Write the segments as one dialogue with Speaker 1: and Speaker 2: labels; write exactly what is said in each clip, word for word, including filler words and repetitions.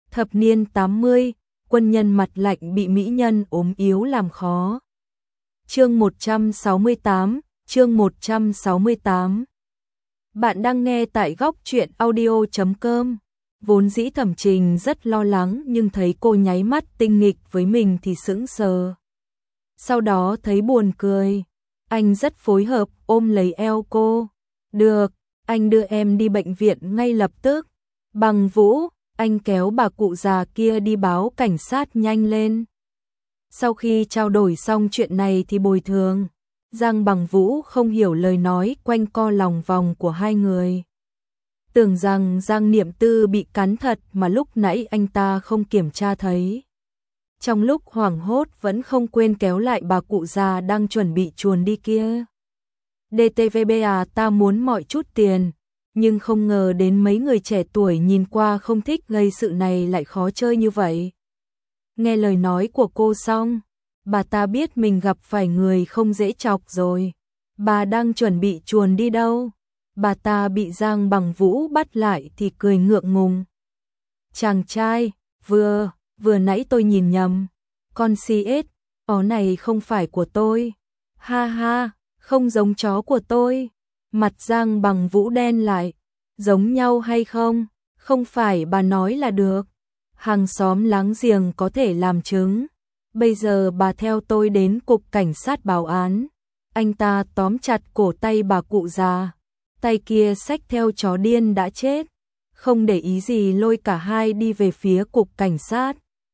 Speaker 1: Thập niên tám mươi, quân nhân mặt lạnh bị mỹ nhân ốm yếu làm khó. Chương một trăm sáu mươi tám, chương một trăm sáu mươi tám. Bạn đang nghe tại góc truyện audio chấm com. Vốn dĩ Thẩm Trình rất lo lắng nhưng thấy cô nháy mắt tinh nghịch với mình thì sững sờ. Sau đó thấy buồn cười. Anh rất phối hợp ôm lấy eo cô. Được, anh đưa em đi bệnh viện ngay lập tức. Bằng Vũ, anh kéo bà cụ già kia đi báo cảnh sát nhanh lên. Sau khi trao đổi xong chuyện này thì bồi thường. Giang Bằng Vũ không hiểu lời nói quanh co lòng vòng của hai người. Tưởng rằng Giang Niệm Tư bị cắn thật mà lúc nãy anh ta không kiểm tra thấy. Trong lúc hoảng hốt vẫn không quên kéo lại bà cụ già đang chuẩn bị chuồn đi kia. đê tê vê bê à, ta muốn mọi chút tiền, nhưng không ngờ đến mấy người trẻ tuổi nhìn qua không thích gây sự này lại khó chơi như vậy. Nghe lời nói của cô xong, bà ta biết mình gặp phải người không dễ chọc rồi. Bà đang chuẩn bị chuồn đi đâu? Bà ta bị Giang Bằng Vũ bắt lại thì cười ngượng ngùng. Chàng trai, vừa, vừa nãy tôi nhìn nhầm. Con xê ét, ó này không phải của tôi. Ha ha, không giống chó của tôi. Mặt Giang Bằng Vũ đen lại. Giống nhau hay không? Không phải bà nói là được. Hàng xóm láng giềng có thể làm chứng. Bây giờ bà theo tôi đến cục cảnh sát báo án. Anh ta tóm chặt cổ tay bà cụ già. Tay kia xách theo chó điên đã chết. Không để ý gì lôi cả hai đi về phía cục cảnh sát.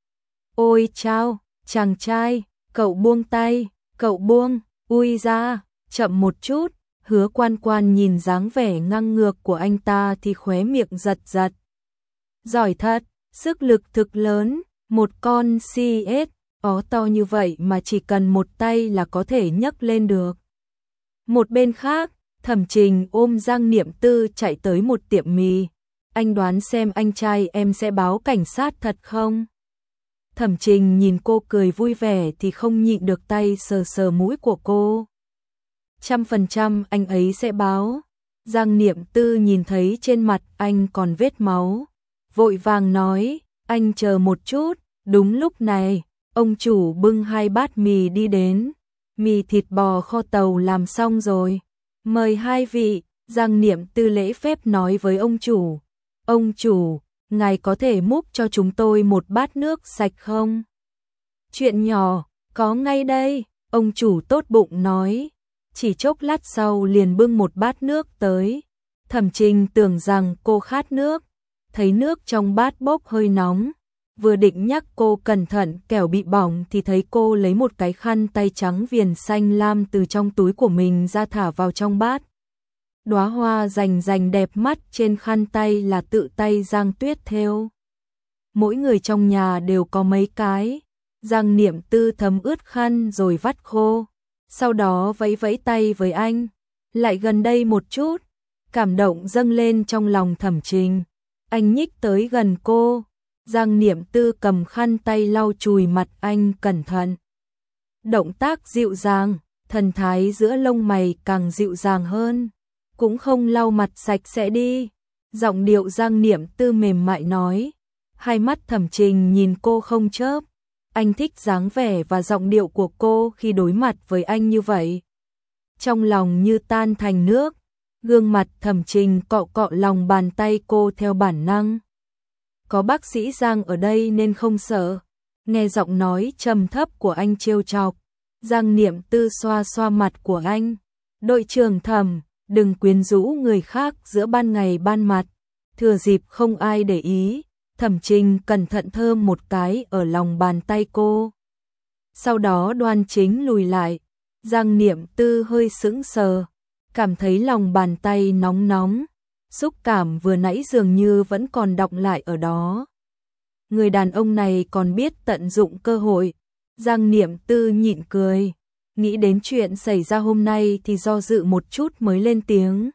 Speaker 1: Ôi chao, chàng trai, cậu buông tay, cậu buông, ui ra, chậm một chút. Hứa Quan Quan nhìn dáng vẻ ngang ngược của anh ta thì khóe miệng giật giật. Giỏi thật, sức lực thực lớn, một con xê ét, ó to như vậy mà chỉ cần một tay là có thể nhấc lên được. Một bên khác, Thẩm Trình ôm Giang Niệm Tư chạy tới một tiệm mì. Anh đoán xem anh trai em sẽ báo cảnh sát thật không? Thẩm Trình nhìn cô cười vui vẻ thì không nhịn được tay sờ sờ mũi của cô. Trăm phần trăm anh ấy sẽ báo. Giang Niệm Tư nhìn thấy trên mặt anh còn vết máu. Vội vàng nói, anh chờ một chút. Đúng lúc này, ông chủ bưng hai bát mì đi đến. Mì thịt bò kho tàu làm xong rồi. Mời hai vị. Giang Niệm Tư lễ phép nói với ông chủ. Ông chủ, ngài có thể múc cho chúng tôi một bát nước sạch không? Chuyện nhỏ, có ngay đây. Ông chủ tốt bụng nói. Chỉ chốc lát sau liền bưng một bát nước tới. Thẩm Trình tưởng rằng cô khát nước. Thấy nước trong bát bốc hơi nóng. Vừa định nhắc cô cẩn thận kẻo bị bỏng thì thấy cô lấy một cái khăn tay trắng viền xanh lam từ trong túi của mình ra thả vào trong bát. Đóa hoa rành rành đẹp mắt trên khăn tay là tự tay Giang Tuyết thêu. Mỗi người trong nhà đều có mấy cái. Giang Niệm Tư thấm ướt khăn rồi vắt khô. Sau đó vẫy vẫy tay với anh. Lại gần đây một chút. Cảm động dâng lên trong lòng Thẩm Trình. Anh nhích tới gần cô. Giang Niệm Tư cầm khăn tay lau chùi mặt anh cẩn thận. Động tác dịu dàng, thần thái giữa lông mày càng dịu dàng hơn. Cũng không lau mặt sạch sẽ đi. Giọng điệu Giang Niệm Tư mềm mại nói. Hai mắt Thẩm Trình nhìn cô không chớp. Anh thích dáng vẻ và giọng điệu của cô khi đối mặt với anh như vậy. Trong lòng như tan thành nước. Gương mặt Thẩm Trình cọ cọ lòng bàn tay cô theo bản năng. Có bác sĩ Giang ở đây nên không sợ. Nghe giọng nói trầm thấp của anh trêu chọc. Giang Niệm Tư xoa xoa mặt của anh. Đội trưởng Thẩm, đừng quyến rũ người khác giữa ban ngày ban mặt. Thừa dịp không ai để ý. Thẩm Trình cẩn thận thơm một cái ở lòng bàn tay cô. Sau đó đoan chính lùi lại. Giang Niệm Tư hơi sững sờ. Cảm thấy lòng bàn tay nóng nóng. Xúc cảm vừa nãy dường như vẫn còn đọng lại ở đó. Người đàn ông này còn biết tận dụng cơ hội. Giang Niệm Tư nhịn cười. Nghĩ đến chuyện xảy ra hôm nay thì do dự một chút mới lên tiếng.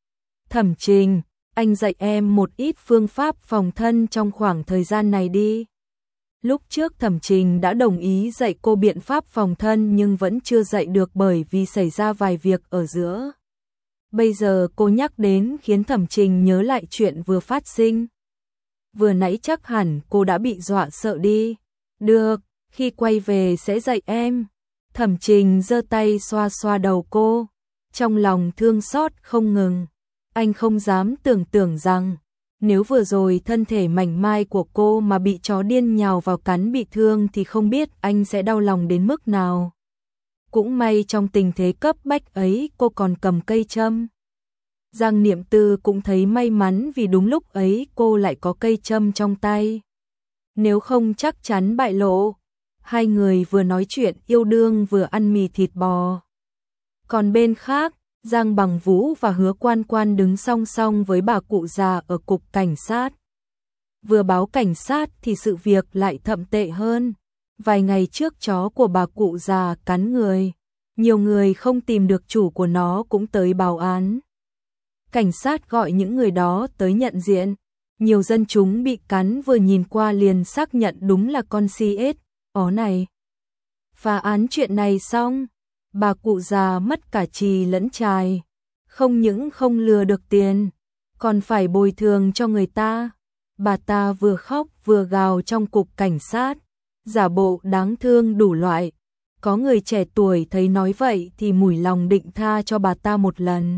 Speaker 1: Thẩm Trình, anh dạy em một ít phương pháp phòng thân trong khoảng thời gian này đi. Lúc trước Thẩm Trình đã đồng ý dạy cô biện pháp phòng thân nhưng vẫn chưa dạy được bởi vì xảy ra vài việc ở giữa. Bây giờ cô nhắc đến khiến Thẩm Trình nhớ lại chuyện vừa phát sinh. vừa nãy chắc hẳn cô đã bị dọa sợ đi. Được, khi quay về sẽ dạy em. Thẩm Trình giơ tay xoa xoa đầu cô, trong lòng thương xót không ngừng. Anh không dám tưởng tượng rằng, nếu vừa rồi thân thể mảnh mai của cô mà bị chó điên nhào vào cắn bị thương thì không biết anh sẽ đau lòng đến mức nào. Cũng may trong tình thế cấp bách ấy cô còn cầm cây châm. Giang Niệm Tư cũng thấy may mắn vì đúng lúc ấy cô lại có cây châm trong tay. Nếu không chắc chắn bại lộ. Hai người vừa nói chuyện yêu đương vừa ăn mì thịt bò. Còn bên khác, Giang Bằng Vũ và Hứa Quan Quan đứng song song với bà cụ già ở cục cảnh sát. Vừa báo cảnh sát thì sự việc lại thậm tệ hơn. Vài ngày trước chó của bà cụ già cắn người. Nhiều người không tìm được chủ của nó cũng tới báo án. Cảnh sát gọi những người đó tới nhận diện. Nhiều dân chúng bị cắn vừa nhìn qua liền xác nhận đúng là con xê ét. Ó này. Phá án chuyện này xong. Bà cụ già mất cả trì lẫn trài. Không những không lừa được tiền, còn phải bồi thường cho người ta. Bà ta vừa khóc vừa gào trong cục cảnh sát. Giả bộ đáng thương đủ loại. Có người trẻ tuổi thấy nói vậy thì mủi lòng định tha cho bà ta một lần.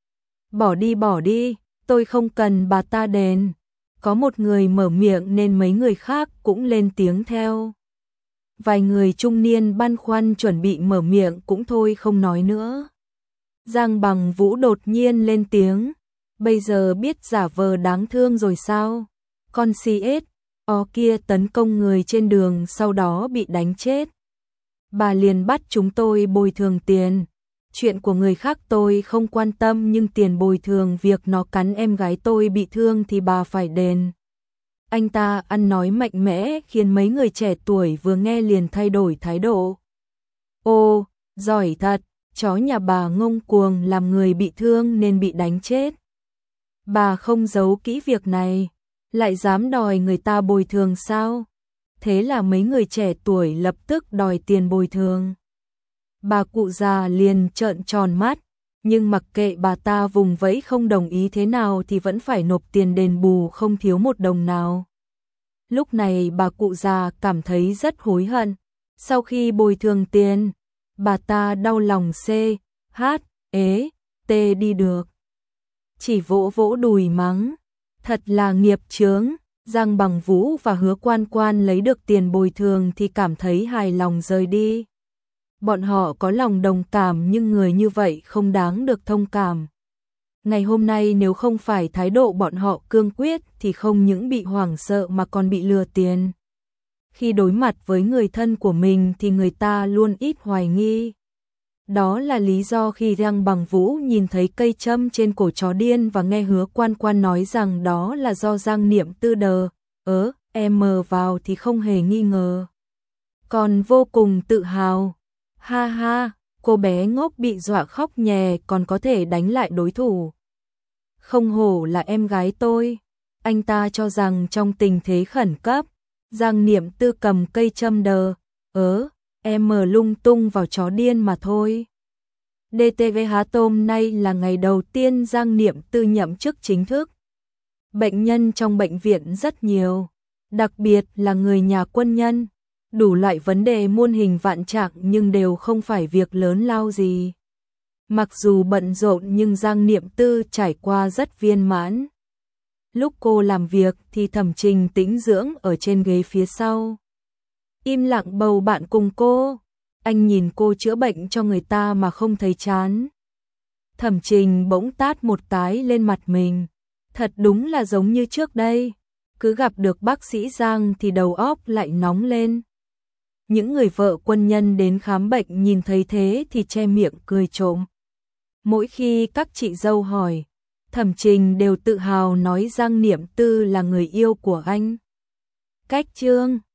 Speaker 1: Bỏ đi bỏ đi, tôi không cần bà ta đền. Có một người mở miệng nên mấy người khác cũng lên tiếng theo. Vài người trung niên băn khoăn chuẩn bị mở miệng cũng thôi không nói nữa. Giang Bằng Vũ đột nhiên lên tiếng. Bây giờ biết giả vờ đáng thương rồi sao? Con xê ét, ó kia tấn công người trên đường sau đó bị đánh chết. Bà liền bắt chúng tôi bồi thường tiền. Chuyện của người khác tôi không quan tâm nhưng tiền bồi thường việc nó cắn em gái tôi bị thương thì bà phải đền. Anh ta ăn nói mạnh mẽ khiến mấy người trẻ tuổi vừa nghe liền thay đổi thái độ. Ô, giỏi thật, chó nhà bà ngông cuồng làm người bị thương nên bị đánh chết. Bà không giấu kỹ việc này, lại dám đòi người ta bồi thường sao? Thế là mấy người trẻ tuổi lập tức đòi tiền bồi thường. Bà cụ già liền trợn tròn mắt, nhưng mặc kệ bà ta vùng vẫy không đồng ý thế nào thì vẫn phải nộp tiền đền bù không thiếu một đồng nào. Lúc này bà cụ già cảm thấy rất hối hận. Sau khi bồi thường tiền, bà ta đau lòng C, H, ế, T đi được. Chỉ vỗ vỗ đùi mắng. Thật là nghiệp chướng. Giang Bằng Vũ và Hứa Quan Quan lấy được tiền bồi thường thì cảm thấy hài lòng rời đi. Bọn họ có lòng đồng cảm nhưng người như vậy không đáng được thông cảm. Ngày hôm nay nếu không phải thái độ bọn họ cương quyết thì không những bị hoảng sợ mà còn bị lừa tiền. Khi đối mặt với người thân của mình thì người ta luôn ít hoài nghi. Đó là lý do khi Giang Bằng Vũ nhìn thấy cây châm trên cổ chó điên và nghe Hứa Quan Quan nói rằng đó là do Giang Niệm Tư đờ, ớ, em mờ vào thì không hề nghi ngờ. Còn vô cùng tự hào. Ha ha, cô bé ngốc bị dọa khóc nhè còn có thể đánh lại đối thủ. Không hổ là em gái tôi. Anh ta cho rằng trong tình thế khẩn cấp, Giang Niệm Tư cầm cây châm đờ, ớ, em mờ lung tung vào chó điên mà thôi. đê tê vê Há Tôm nay là ngày đầu tiên Giang Niệm Tư nhậm chức chính thức. Bệnh nhân trong bệnh viện rất nhiều, đặc biệt là người nhà quân nhân. Đủ loại vấn đề muôn hình vạn trạng nhưng đều không phải việc lớn lao gì. Mặc dù bận rộn nhưng Giang Niệm Tư trải qua rất viên mãn. Lúc cô làm việc thì Thẩm Trình tĩnh dưỡng ở trên ghế phía sau. Im lặng bầu bạn cùng cô. Anh nhìn cô chữa bệnh cho người ta mà không thấy chán. Thẩm Trình bỗng tát một cái lên mặt mình. Thật đúng là giống như trước đây. Cứ gặp được bác sĩ Giang thì đầu óc lại nóng lên. Những người vợ quân nhân đến khám bệnh nhìn thấy thế thì che miệng cười trộm. Mỗi khi các chị dâu hỏi, Thẩm Trình đều tự hào nói Giang Niệm Tư là người yêu của anh. Cách chương